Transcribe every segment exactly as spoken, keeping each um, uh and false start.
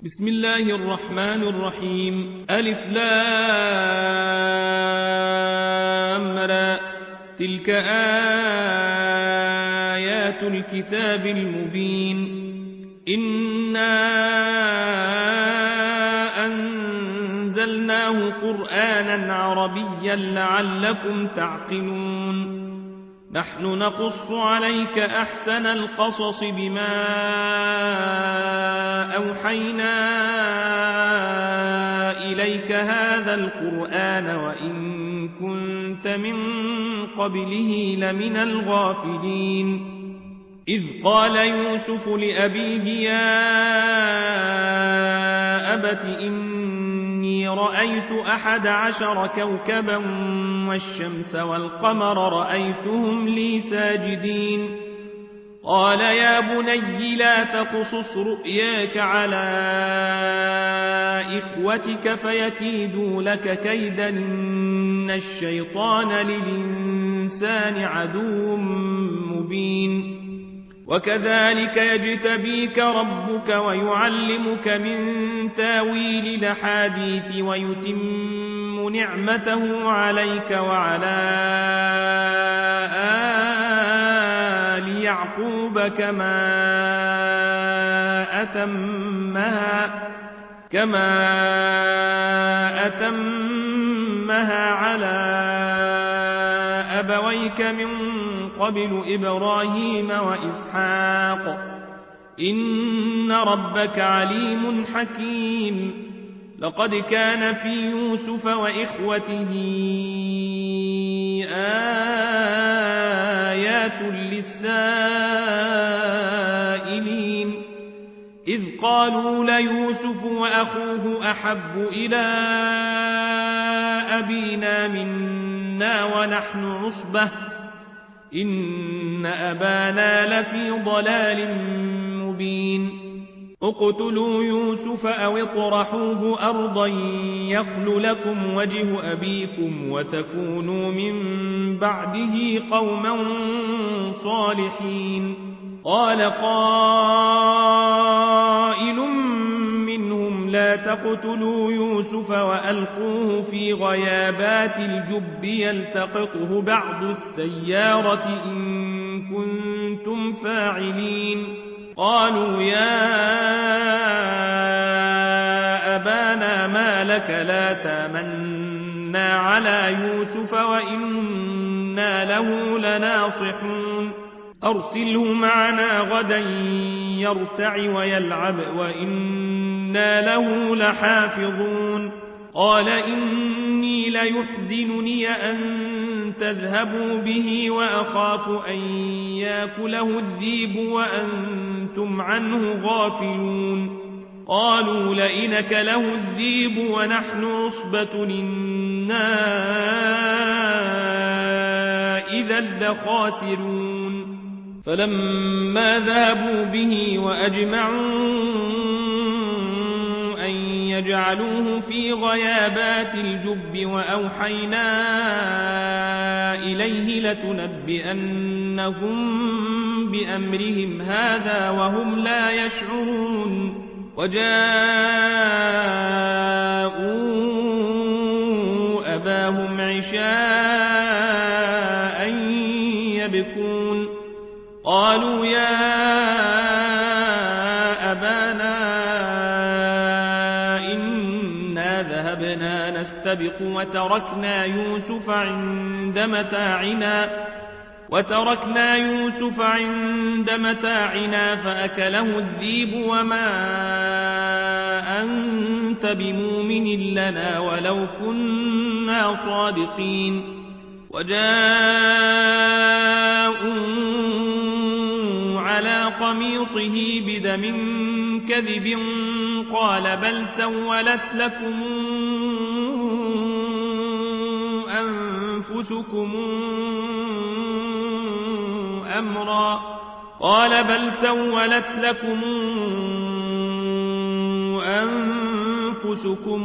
بسم الله الرحمن الرحيم. ألف لام را، تلك آيات الكتاب المبين. إنا أنزلناه قرآنا عربيا لعلكم تعقلون. نحن نقص عليك أحسن القصص بما أوحينا إليك هذا القرآن وإن كنت من قبله لمن الغافلين. إذ قال يوسف لأبيه يا أبت إني رأيت أحد عشر كوكبا والشمس والقمر رأيتهم لي ساجدين. قال يا بني لا تقصص رؤياك على إخوتك فيكيدوا لك كيدا إن الشيطان للإنسان عدو مبين. وكذلك يجتبيك ربك ويعلمك من تاويل الأحاديث ويتم نعمته عليك وعلى آل يعقوب كما أتمها كما أتمها على أبويك من قبل إبراهيم وإسحاق إن ربك عليم حكيم. لقد كان في يوسف وإخوته آيات للسائلين إذ قالوا ليوسف وأخوه أحب إلى أبينا منا ونحن عصبة إن أبانا لفي ضلال مبين. اقتلوا يوسف أو اطرحوه أرضا يخل لكم وجه أبيكم وتكونوا من بعده قوما صالحين. قال قائل منهم لا تقتلوا يوسف وألقوه في غيابات الجب يلتقطه بعض السيارة إن كنتم فاعلين. قالوا يا أبانا ما لك لا تامنا على يوسف وإنا له لناصحون. أرسله معنا غدا يرتع ويلعب وإنا له لحافظون. قال إني ليحزنني أن تذهبوا به وأخاف أن يأكله الذئب وأنتم عنه غافلون. قالوا لئن أكله الذئب ونحن عصبة إنا إذا لخاسرون. فلما ذهبوا به وأجمعوا أن يجعلوه في غيابات الجب وأوحينا إليه لتنبئنهم بأمرهم هذا وهم لا يشعرون. وجاءوا أباهم عشاء يبكون. قالوا يا أبانا إنا ذهبنا نستبق وتركنا يوسف عند متاعنا وتركنا يوسف عند متاعنا فأكله الذئب وما أنت بمؤمن لنا ولو كنا صادقين. وجاءوا على قميصه بدم كذب قال بل سولت لكم أنفسكم أمرا قال بل سولت لكم أنفسكم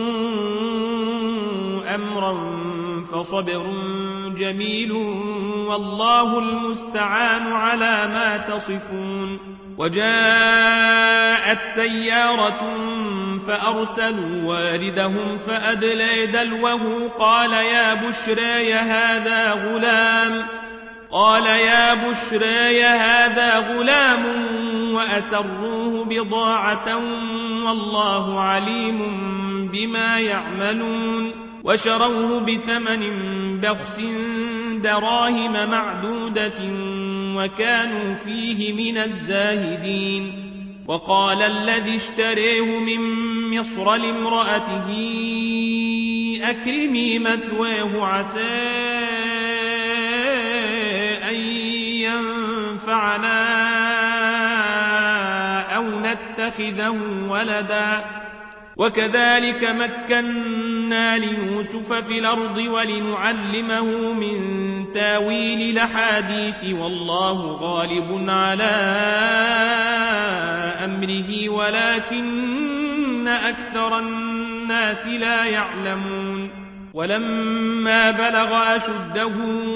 أمرا فصبر جميل والله المستعان على ما تصفون. وجاءت سيارة فأرسلوا واردهم فأدلى دلوه قال يا بشرى هذا غلام قال يا بشرى هذا غلام وأسروه بضاعة والله عليم بما يعملون وشروه بثمن بخس دراهم معدودة وكانوا فيه من الزاهدين وقال الذي اشتريه من مصر لامرأته أكرمي مثواه عسى أن ينفعنا أو نتخذه ولدا وكذلك مكنا ليوسف في الأرض ولنعلمه من تاويل الأحاديث والله غالب على أمره ولكن أكثر الناس لا يعلمون ولما بلغ أشده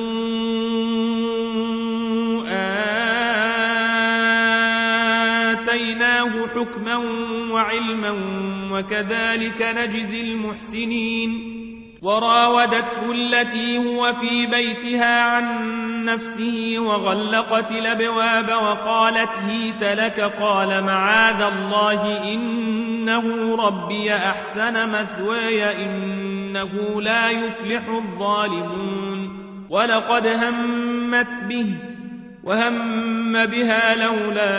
آتيناه حكما وعلما وكذلك نجزي المحسنين وراودته التي هو في بيتها عن نفسه وغلقت الأبواب وقالت هيت لك قال معاذ الله إنه ربي أحسن مثواي إنه لا يفلح الظالمون ولقد همت به وهم بها لولا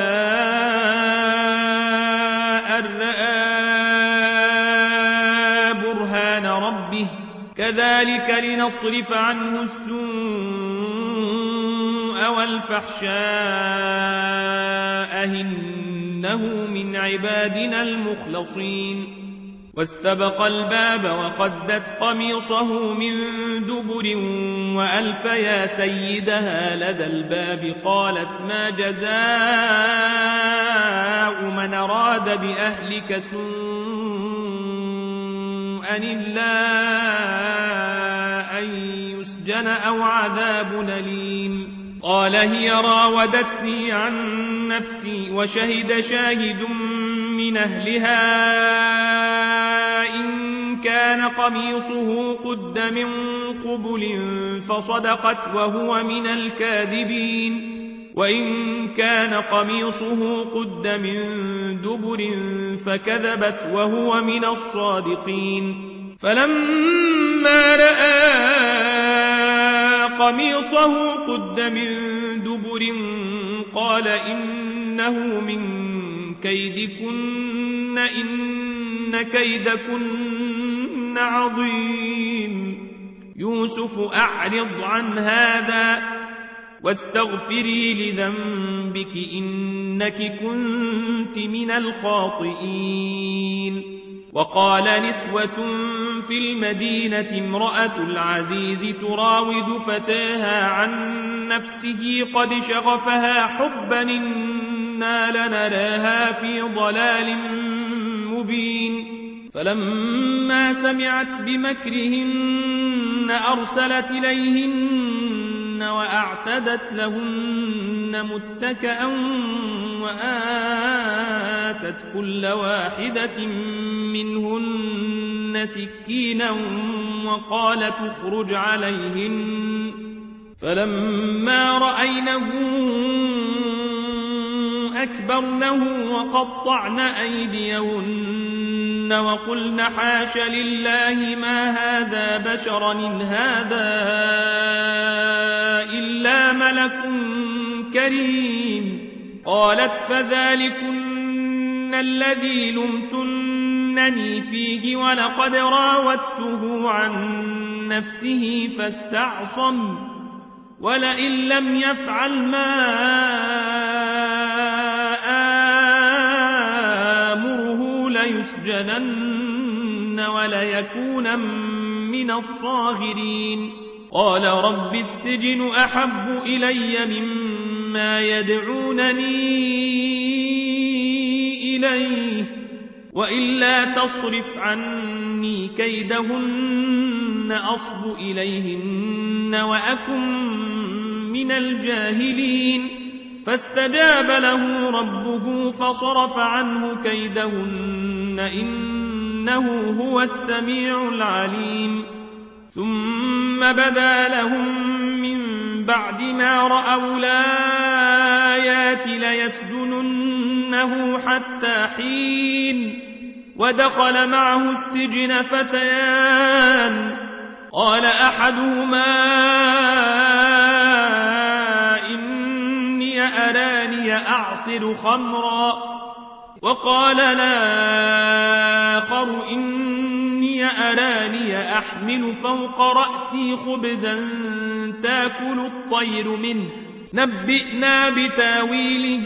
أن رأى برهان ربه كذلك لنصرف عنه السوء والفحشاء إنه من عبادنا المخلصين واستبق الباب وقدت قميصه من دبر وألف يا سيدها لدى الباب قالت ما جزاء من أراد بأهلك سوءا إلا أن يسجن أو عذاب أليم قال هي راودتني عن نفسي وشهد شاهد من أهلها إن كان قميصه قد من قبل فصدقت وهو من الكاذبين وإن كان قميصه قد من دبر فكذبت وهو من الصادقين فلما رأى قميصه قد من دبر قال إنه من كيدكن إن كيدكن عظيم يوسف أعرض عن هذا واستغفري لذنبك إنك كنت من الخاطئين وقال نسوة في المدينة امرأة العزيز تراود فتاها عن نفسه قد شغفها حبا إنا لنراها في ضلال مبين فلما سمعت بمكرهن أرسلت إليهن وأعتدت لهن متكئا وآتت كل واحدة منهن سكينا وقالت اخرج عليهن فلما رأينه أكبرنه وقطعن أيديهن وقلن حاش لله ما هذا بشرا إن هذا إلا ملك كريم قالت فذلكن الذي لمتنني فيه ولقد راودته عن نفسه فاستعصم ولئن لم يفعل ما آمره ليسجنن وليكون من الصاغرين قال رب السجن أحب إلي مما يدعونني إليه وإلا تصرف عني كيدهن أصب إليهن وأكن من الجاهلين فاستجاب له ربه فصرف عنه كيدهن إنه هو السميع العليم ثم بدا لهم من بعد ما رأوا الآيات ليسجننه حتى حين ودخل معه السجن فتيان قال أحدهما إني أراني أعصر خمرا وقال الآخر إني أراني أحمل فوق رأسي خبزا تاكل الطير منه نبئنا بتاويله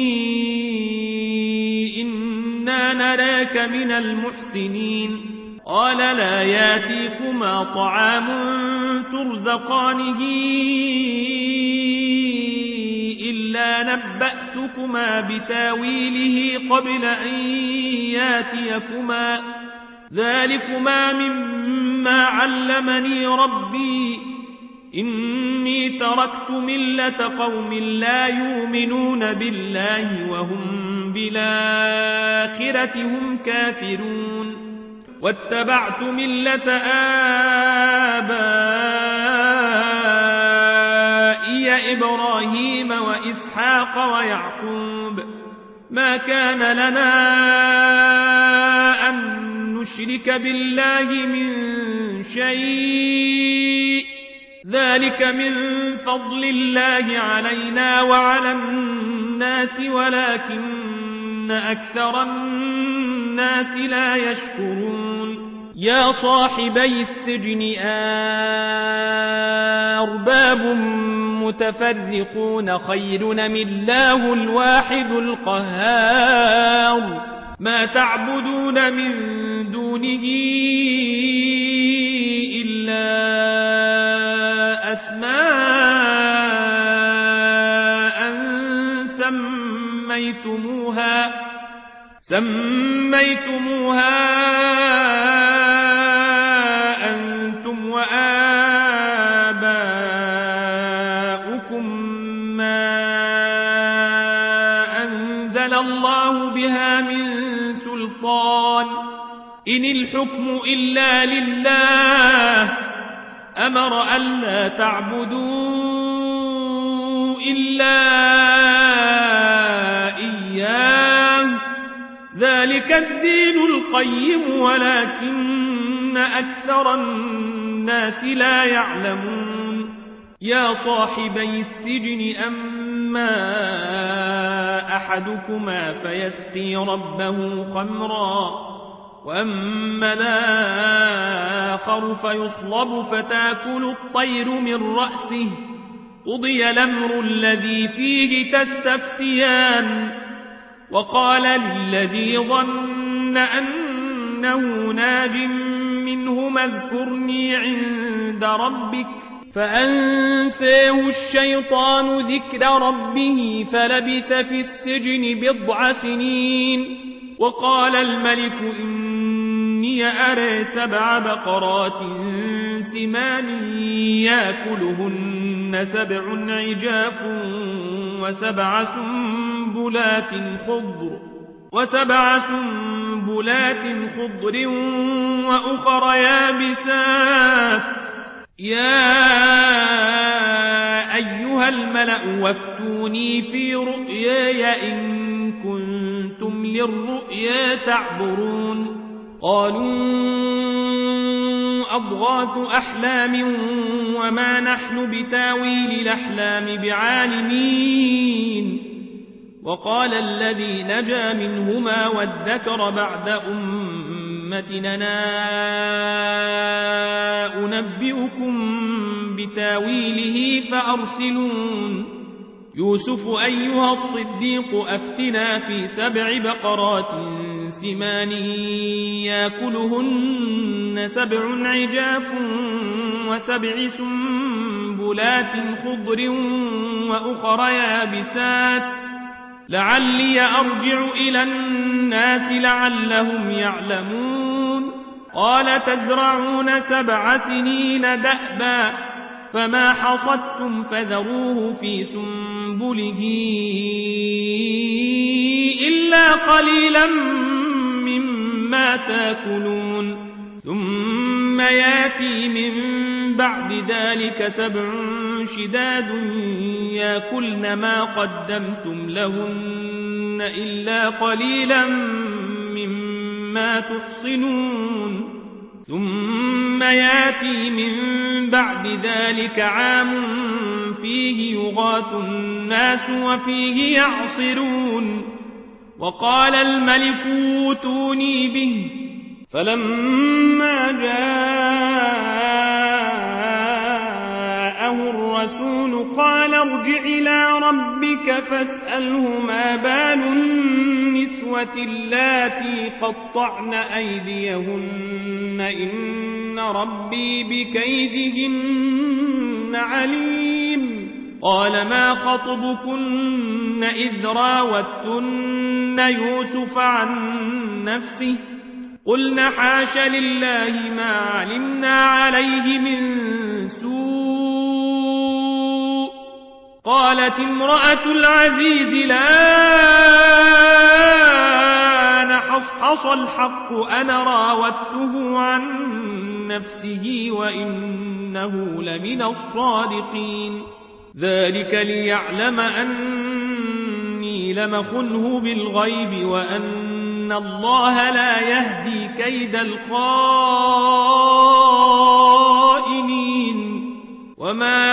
إنا نراك من المحسنين قال لا ياتيكما طعام ترزقانه إلا نبأتكما بتاويله قبل أن ياتيكما ذلكما مما علمني ربي إني تركت ملة قوم لا يؤمنون بالله وهم بالآخرة هم كافرون واتبعت ملة آبائي إبراهيم وإسحاق ويعقوب ما كان لنا أن نشرك بالله من شيء ذلك من فضل الله علينا وعلى الناس ولكن أكثر الناس لا يشكرون يا صاحبي السجن أرباب متفرقون خير أم الله الواحد القهار ما تعبدون من دونه إلا أسماء سميتموها سميتموها أنتم وآباؤكم ما أنزل الله بها من سلطان إن الحكم إلا لله أمر ألا تعبدوا إلا إياه ذلك الدين القيم ولكن أكثر الناس لا يعلمون يا صاحبي السجن أما أحدكما فيسقي ربه خمرا وأما الآخر فيصلب فتاكل الطير من رأسه قضي الأمر الذي فيه تستفتيان وقال للذي ظن أنه ناج منهما اذكرني عند ربك فأنساه الشيطان ذكر ربه فلبث في السجن بضع سنين وقال الملك إني أرى سبع بقرات سمان يأكلهن سبع عجاف وسبع سنبلات خضر وسبع سنبلات خضر وأخر يابسات يا أيها الملأ وافتوني في رؤياي إن كنتم للرؤيا تعبرون قالوا أضغاث أحلام وما نحن بتاويل الأحلام بعالمين وقال الذي نجا منهما وادكر بعد أمتنا أنبئكم بتاويله فأرسلون يوسف أيها الصديق أفتنا في سبع بقرات سمان يأكلهن سبع عجاف وسبع سنبلات خضر وأخر يابسات لعلي أرجع إلى الناس لعلهم يعلمون قال تزرعون سبع سنين دأبا فما حصدتم فذروه في سنبله سنبله إلا قليلا مما تاكلون ثم ياتي من بعد ذلك سبع شداد ياكلن ما قدمتم لهن إلا قليلا مما تحصنون ثم ياتي من بعد ذلك عام فيه يغاث الناس وفيه يعصرون وقال الملك اوتوني به فلما جاءه الرسول قال ارجع إلى ربك فاسأله ما بال النسوة اللاتي قطعن أيديهن إن ربي بكيدهن عليم قال ما خطبكن إذ راوتن يوسف عن نفسه قلنا حاش لله ما علمنا عليه من سوء قالت امرأة العزيز الآن حصحص الحق أنا راودته عن نفسه وإنه لمن الصادقين ذلك ليعلم أني لم أخنه بالغيب وأن الله لا يهدي كيد الخائنين وما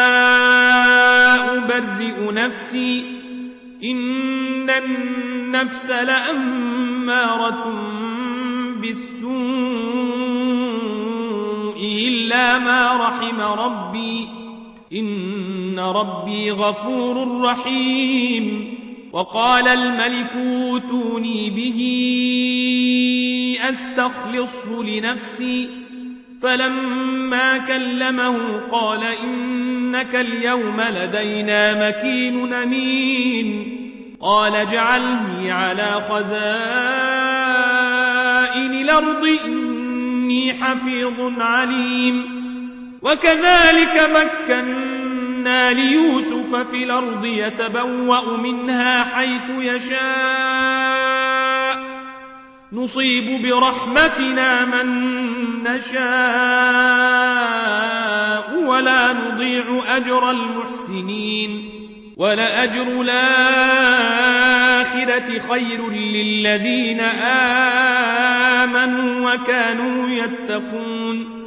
أبرئ نفسي إن النفس لأمارة بالسوء إلا ما رحم ربي إن ربي غفور رحيم وقال الملك اوتوني به أستخلصه لنفسي فلما كلمه قال إنك اليوم لدينا مكين أمين قال اجعلني على خزائن الأرض إني حفيظ عليم وكذلك مكنا ليوسف في الأرض يتبوأ منها حيث يشاء نصيب برحمتنا من نشاء ولا نضيع أجر المحسنين ولأجر الآخرة خير للذين آمنوا وكانوا يتقون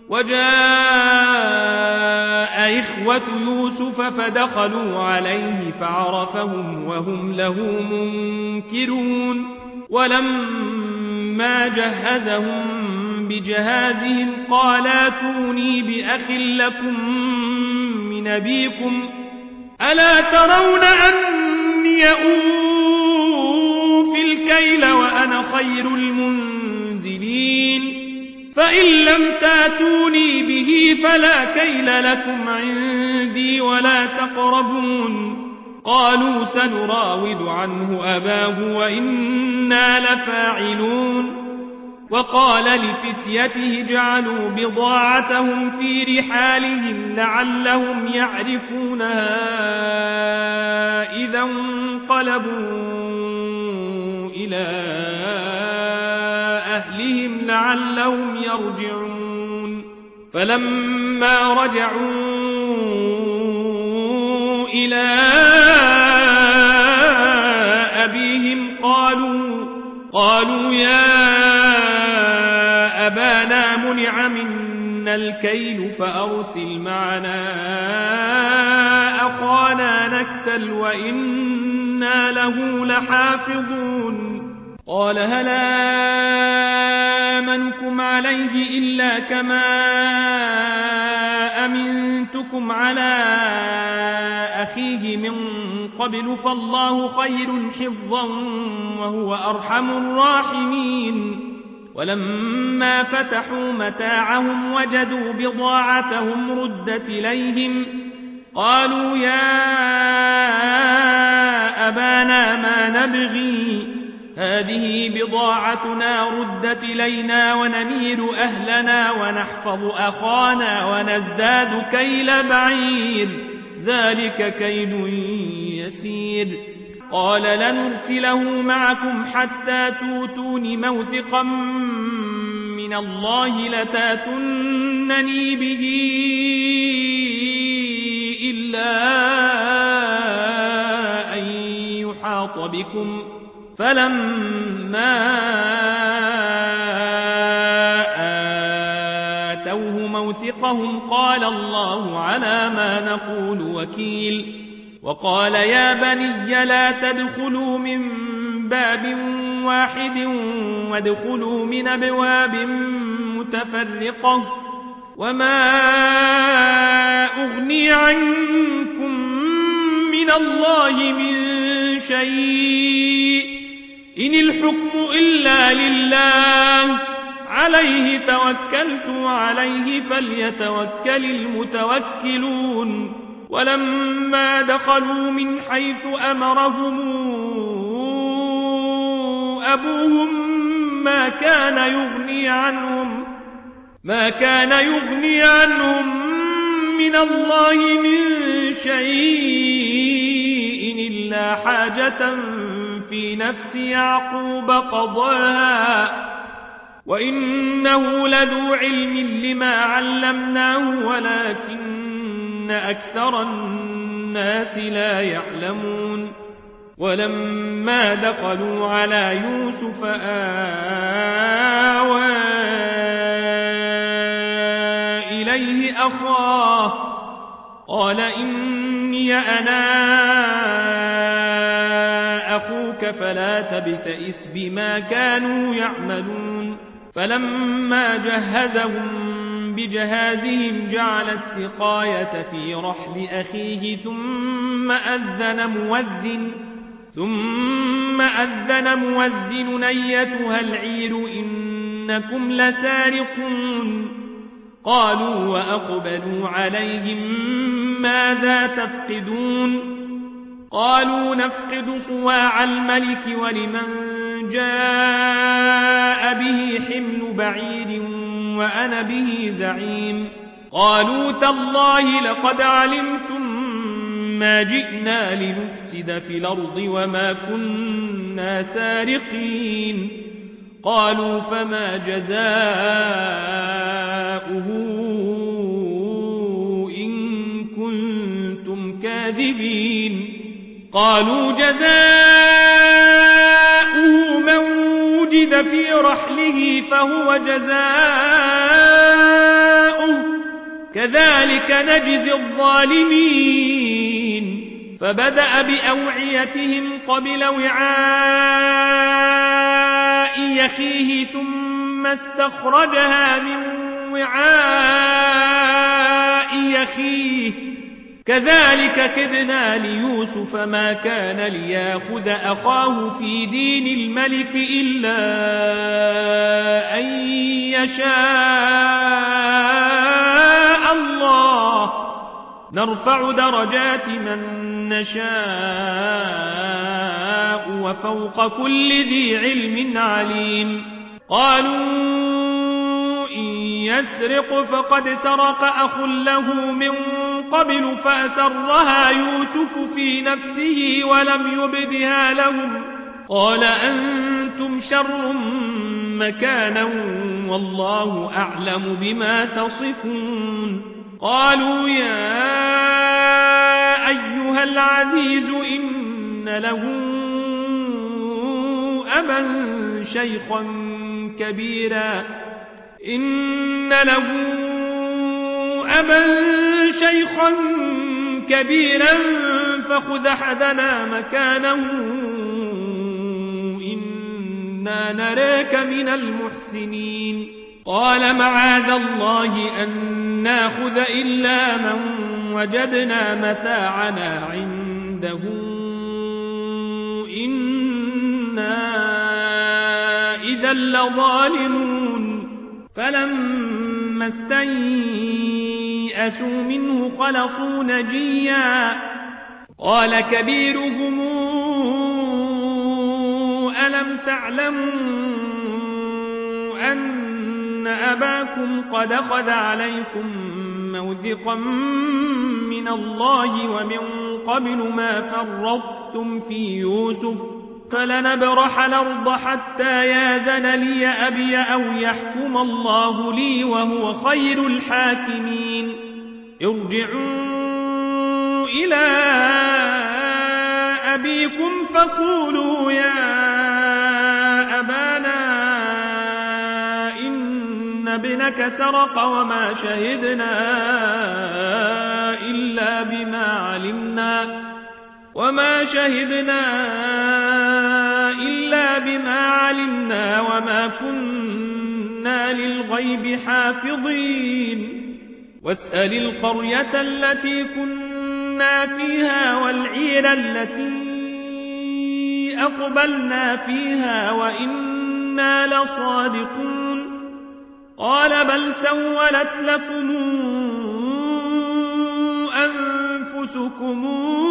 وجاء إخوة يوسف فدخلوا عليه فعرفهم وهم له منكرون ولما جهزهم بجهازهم قال اتوني بأخ لكم من أبيكم ألا ترون أني أوفي الكيل وأنا خير المنزلين فإن لم تاتوني به فلا كيل لكم عندي ولا تقربون قالوا سنراود عنه أباه وإنا لفاعلون وقال لفتيته اجعلوا بضاعتهم في رحالهم لعلهم يعرفونها إذا انقلبوا إلى أهلهم لعلهم يرجعون فلما رجعوا إلى أبيهم قالوا قالوا يا أبانا منع منا الكيل فأرسل معنا أخانا نكتل وإنا له لحافظون قال هل آمنكم عليه إلا كما أمنتكم على أخيه من قبل فالله خير حفظا وهو أرحم الراحمين ولما فتحوا متاعهم وجدوا بضاعتهم ردت إليهم قالوا يا أبانا ما نبغي هذه بضاعتنا ردت إلينا ونمير أهلنا ونحفظ أخانا ونزداد كيل بعير ذلك كيد بصير قال لنرسله معكم حتى توتون موثقا من الله لتاتونني به إلا أن يحاط بكم فلما آتوه موثقهم قال الله على ما نقول وكيل وقال يا بني لا تدخلوا من باب واحد وادخلوا من أبواب متفرقة وما أغني عنكم من الله من شيء إن الحكم إلا لله عليه توكلت وعليه فليتوكل المتوكلون ولما دخلوا من حيث أمرهم أبوهم ما كان يغني عنهم ما كان يغني عنهم من الله من شيء إلا حاجة في نفس يعقوب قضاها وإنه لذو علم لما علمناه ولكن أكثر الناس لا يعلمون ولما دخلوا على يوسف آوى إليه أخاه قال إني أنا أخوك فلا تبتئس بما كانوا يعملون فلما جهزهم بجهازهم جعل السقاية في رحل أخيه ثم أذن مؤذن ثم أذن مؤذن أيتها العير إنكم لسارقون قالوا وأقبلوا عليهم ماذا تفقدون قالوا نفقد صواع الملك ولمن جاء به حمل بعير وأنا به زعيم قالوا تالله لقد علمتم ما جئنا لنفسد في الأرض وما كنا سارقين قالوا فما جزاؤه إن كنتم كاذبين قالوا جزاؤه من وجد في رحله فهو جزاؤه كذلك نجزي الظالمين فبدأ بأوعيتهم قبل وعاء يخيه ثم استخرجها من وعاء يخيه كذلك كدنا ليوسف ما كان ليأخذ أخاه في دين الملك إلا أن يشاء الله نرفع درجات من نشاء وفوق كل ذي علم عليم قالوا إن يسرق فقد سرق أخ له من قبل فأسرها يوسف في نفسه ولم يبدها لهم قال أنتم شر مكانا والله أعلم بما تصفون قالوا يا أيها العزيز إن له أبا شيخا كبيرا إن له أبا شيخا كبيرا فخذ أحدنا مكانه إنا نراك من المحسنين قال معاذ الله أن ناخذ إلا من وجدنا متاعنا عنده إنا إذا لظالمون فلما استيئسوا منه خلصوا نجيا قال كبيرهم ألم تعلموا أن أباكم قد أخذ عليكم موثقا من الله ومن قبل ما فرطتم في يوسف فلنبرح الأرض حتى ياذن لي أبي أو يحكم الله لي وهو خير الحاكمين ارجعوا إلى أبيكم فقولوا يا أبانا إن ابنك سرق وما شهدنا إلا بما علمنا وما شهدنا إلا بما علمنا وما كنا للغيب حافظين واسأل القرية التي كنا فيها والعير التي أقبلنا فيها وإنا لصادقون قال بل سولت لكم أنفسكم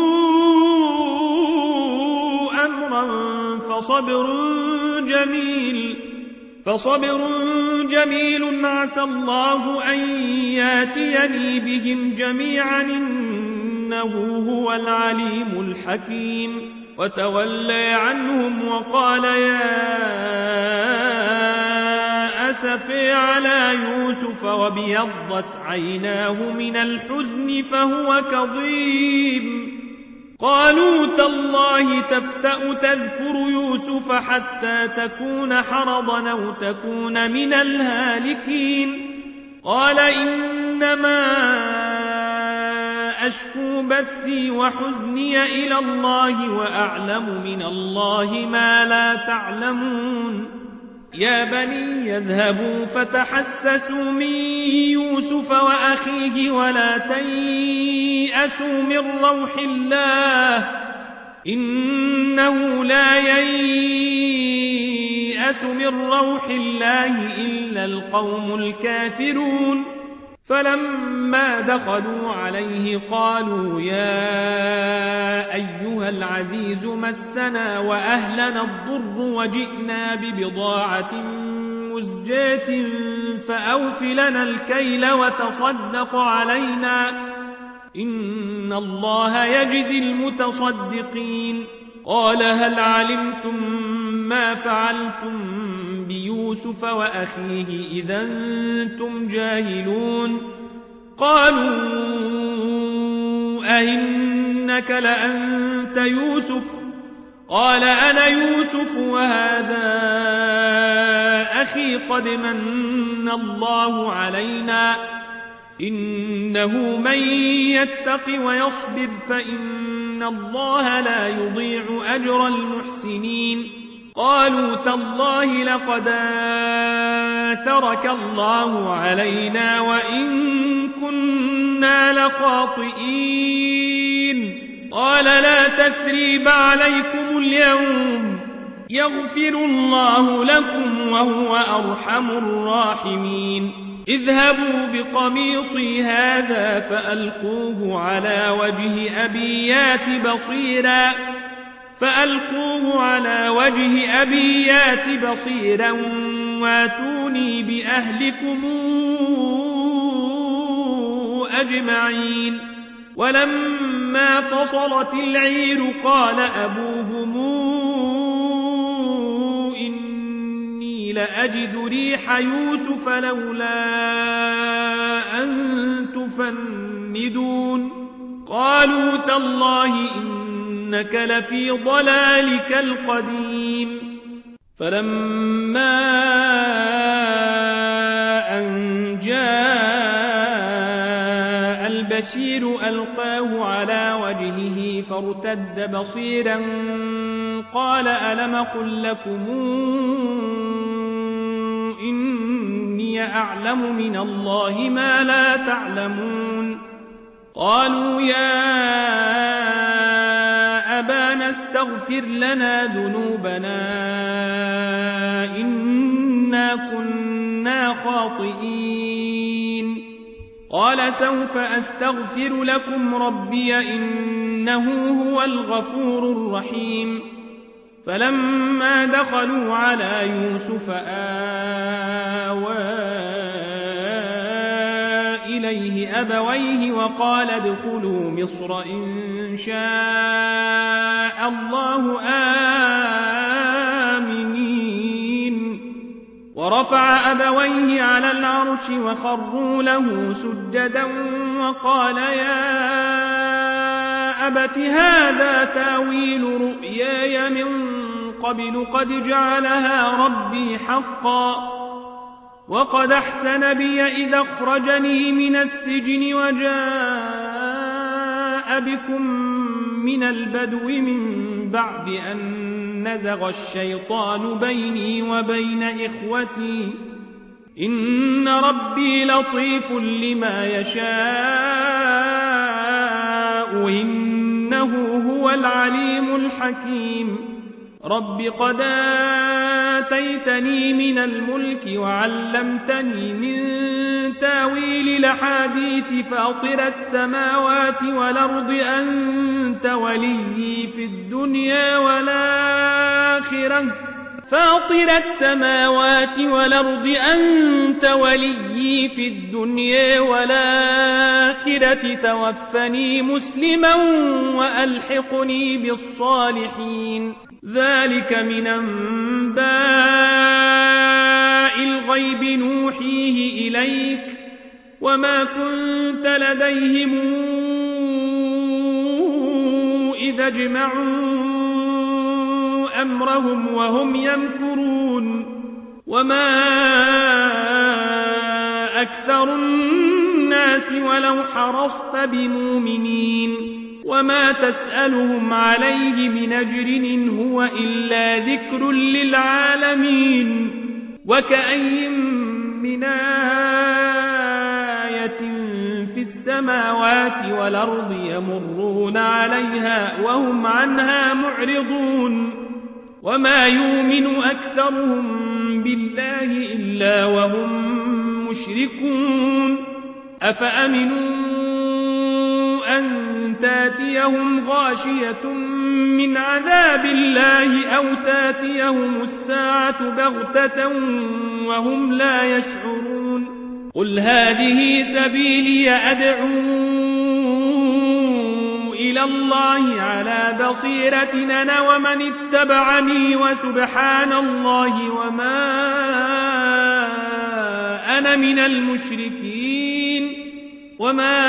أمرا فصبر جميل فصبر جميل عسى الله أن ياتيني بهم جميعا إنه هو العليم الحكيم وتولى عنهم وقال يا أسفي على يوسف وابيضت عيناه من الحزن فهو كظيم قالوا تالله تفتأ تذكر يوسف حتى تكون حرضا أو تكون من الهالكين قال إنما أشكو بثي وحزني إلى الله وأعلم من الله ما لا تعلمون يا بني يذهبوا فتحسسوا من يوسف وأخيه ولا تيأسوا من روح الله إنه لا ييأس من روح الله إلا القوم الكافرون فلما دخلوا عليه قالوا يا أيها العزيز مسنا وأهلنا الضر وجئنا ببضاعة مزجاة فأوف لنا الكيل وتصدق علينا إن الله يجزي المتصدقين قال هل علمتم ما فعلتم بيوسف وأخيه إذا أنتم جاهلون قالوا أئنك لأنت يوسف قال أنا يوسف وهذا أخي قد من الله علينا إنه من يتق ويصبر فإن الله لا يضيع أجر المحسنين قالوا تالله لقد آثرك الله علينا وإن كنا لخاطئين قال لا تثريب عليكم اليوم يغفر الله لكم وهو أرحم الراحمين اذهبوا بقميصي هذا فألقوه على وجه أبي يات بصيرا فألقوه على وجه أبي يات بصيرا واتوني بأهلكم أجمعين ولما فصلت العير قال أبوهم إني لأجد ريح يوسف لولا أن تفندون قالوا تالله إنك لفي ضلالك القديم فلما أن جاء البشير ألقاه على وجهه فارتد بصيرا قال ألم قل لكم إني أعلم من الله ما لا تعلمون قالوا يا أبانا استغفر لنا ذنوبنا إنا كنا خاطئين قال سوف أستغفر لكم ربي إنه هو الغفور الرحيم فلما دخلوا على يوسف آوى إليه أبويه وقال ادخلوا مصر إن شاء الله آمنين ورفع أبويه على العرش وخروا له سجدا وقال يا أبت هذا تاويل رؤياي من قبل قد جعلها ربي حقا وقد أحسن بي إذا أخرجني من السجن وجاء بكم من البدو من بعد أن نزغ الشيطان بيني وبين إخوتي إن ربي لطيف لما يشاء إنه هو العليم الحكيم رب قد آتيتني من الملك وعلمتني من تاويل الأحاديث فاطر السماوات والأرض أنت وليي في الدنيا والآخرة فاطر السماوات والأرض أنت وليي في الدنيا والآخرة توفني مسلما وألحقني بالصالحين ذلك من أنباء الغيب نوحيه إليك وما كنت لديهم إذا اجمعوا أمرهم وهم يمكرون وما أكثر الناس ولو حرصت بمؤمنين وما تسألهم عليه من أجر إن هو إلا ذكر للعالمين وكأي من آية في السماوات والأرض يمرون عليها وهم عنها معرضون وما يؤمن أكثرهم بالله إلا وهم مشركون أفأمنوا أن تاتيهم غاشية من عذاب الله أو تاتيهم الساعة بغتة وهم لا يشعرون قل هذه سبيلي أدعو إلى الله على بصيرة أنا ومن اتبعني وسبحان الله وما أنا من المشركين وما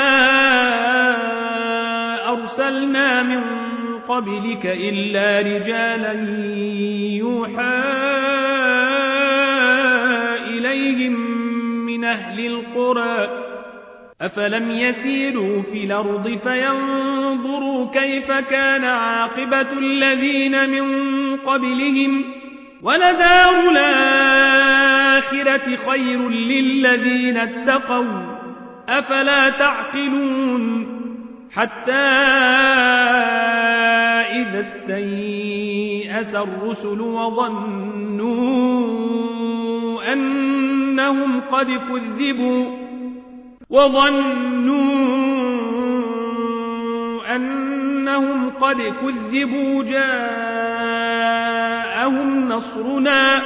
أرسلنا من قبلك إلا رجالا يوحى إليهم من أهل القرى أفلم يسيروا في الأرض فينظروا كيف كان عاقبة الذين من قبلهم ولدار الآخرة خير للذين اتقوا أفلا تعقلون حتى إذا استيأس الرسل وظنوا أنهم قد كذبوا وظنوا أنهم قد كذبوا جاءهم نصرنا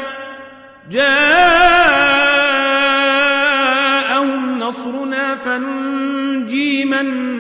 جاءهم نصرنا فننجي من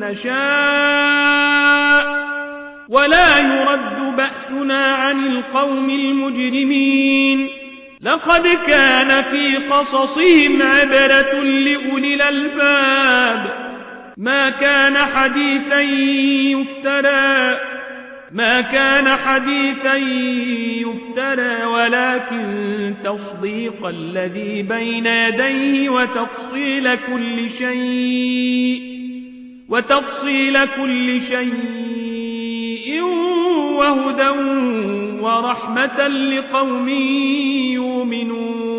نشاء ولا يرد بأسنا عن القوم المجرمين لقد كان في قصصهم عبرة لأولي الألباب ما كان حديثا يفترى ما كان حديثا يفترى ولكن تصديق الذي بين يديه وتفصيل كل شيء وتفصيل كل شيء وهدى ورحمة لقوم يؤمنون